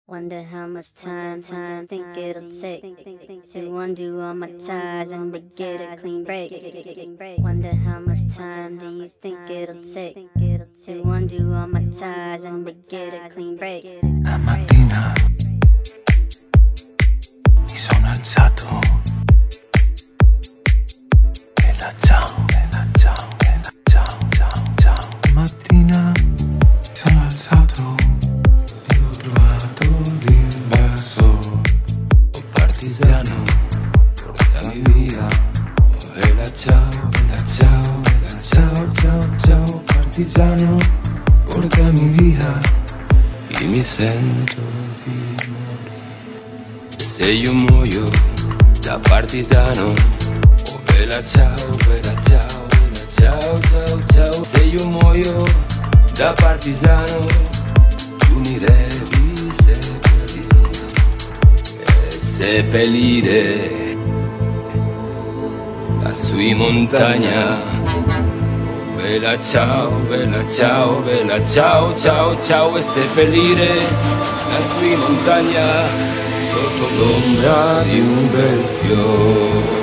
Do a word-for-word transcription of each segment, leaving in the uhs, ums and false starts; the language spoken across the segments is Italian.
Wonder how much time, time, think it'll take to undo all my ties and to get a clean break. Wonder how much time do you think it'll take to undo all my ties and to get a clean break? La mattina mi sono alzato e la ciao, e la ciao, e la ciao, ciao, ciao. La mattina mi sono alzato e ho trovato l'invaso. Oh partigiano, portami via. Oh, e la ciao, e la ciao, e la ciao, ciao, ciao. Partigiano, portami via. Io mi sento di morire. Se io muoio da partigiano, oh bella ciao, bella ciao, bella ciao, ciao, ciao. Se io muoio da partigiano, tu mi devi seppellire, e seppellire lassù in montagna. Bella ciao, bella ciao, bella ciao, ciao, ciao. E seppellire lassù in montagna sotto l'ombra di un bel fiore.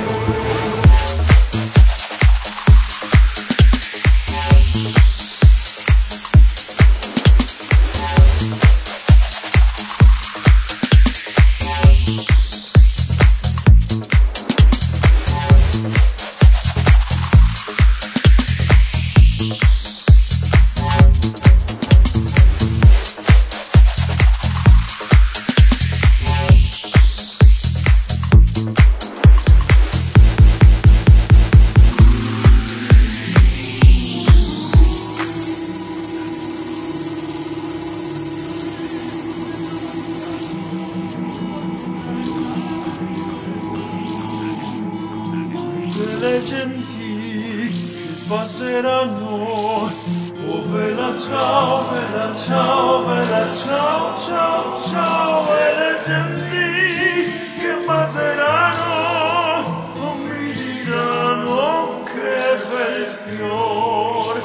Le genti che passeranno, oh bella ciao, bella ciao, bella ciao, ciao, ciao. E le genti che passeranno, oh mi diranno che bel fiore.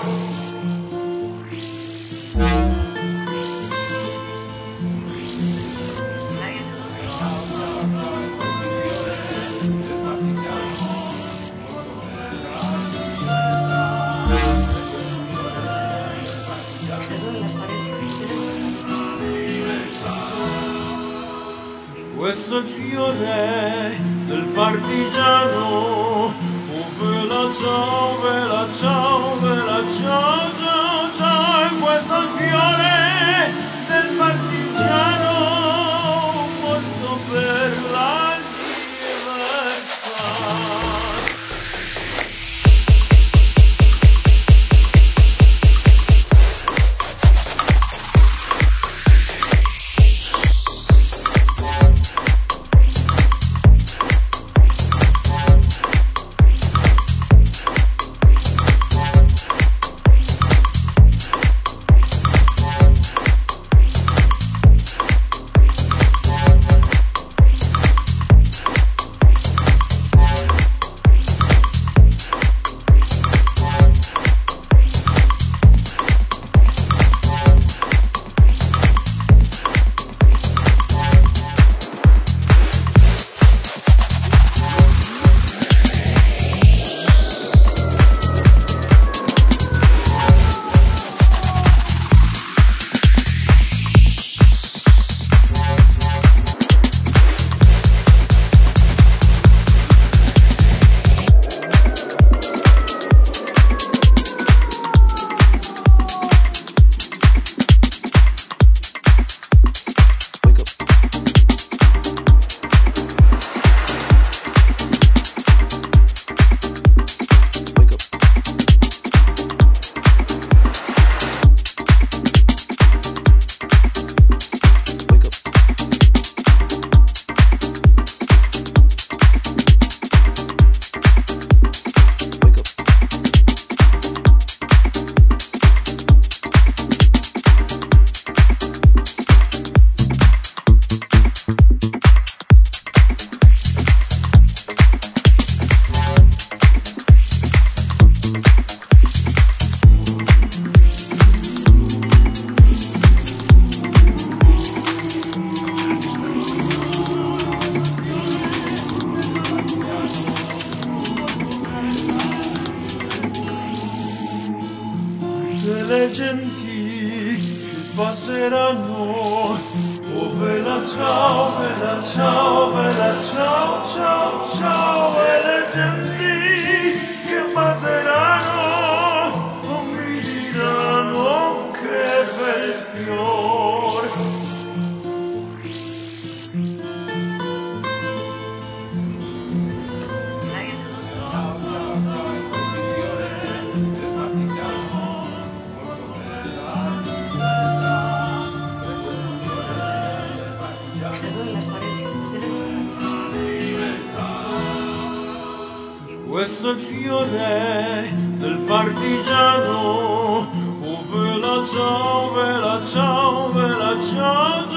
Questo è il fiore del partigiano, oh bella ciao, bella ciao, bella ciao, ciao, ciao. E questo è il fiore del partigiano, morto per la libertà. le genti che passeranno. Oh bella ciao, bella ciao, bella ciao, ciao, ciao, e le genti che passeranno non mi diranno che bel fior. Questo è il fiore del partigiano. Oh, vela ciao, vela ciao, vela ciao.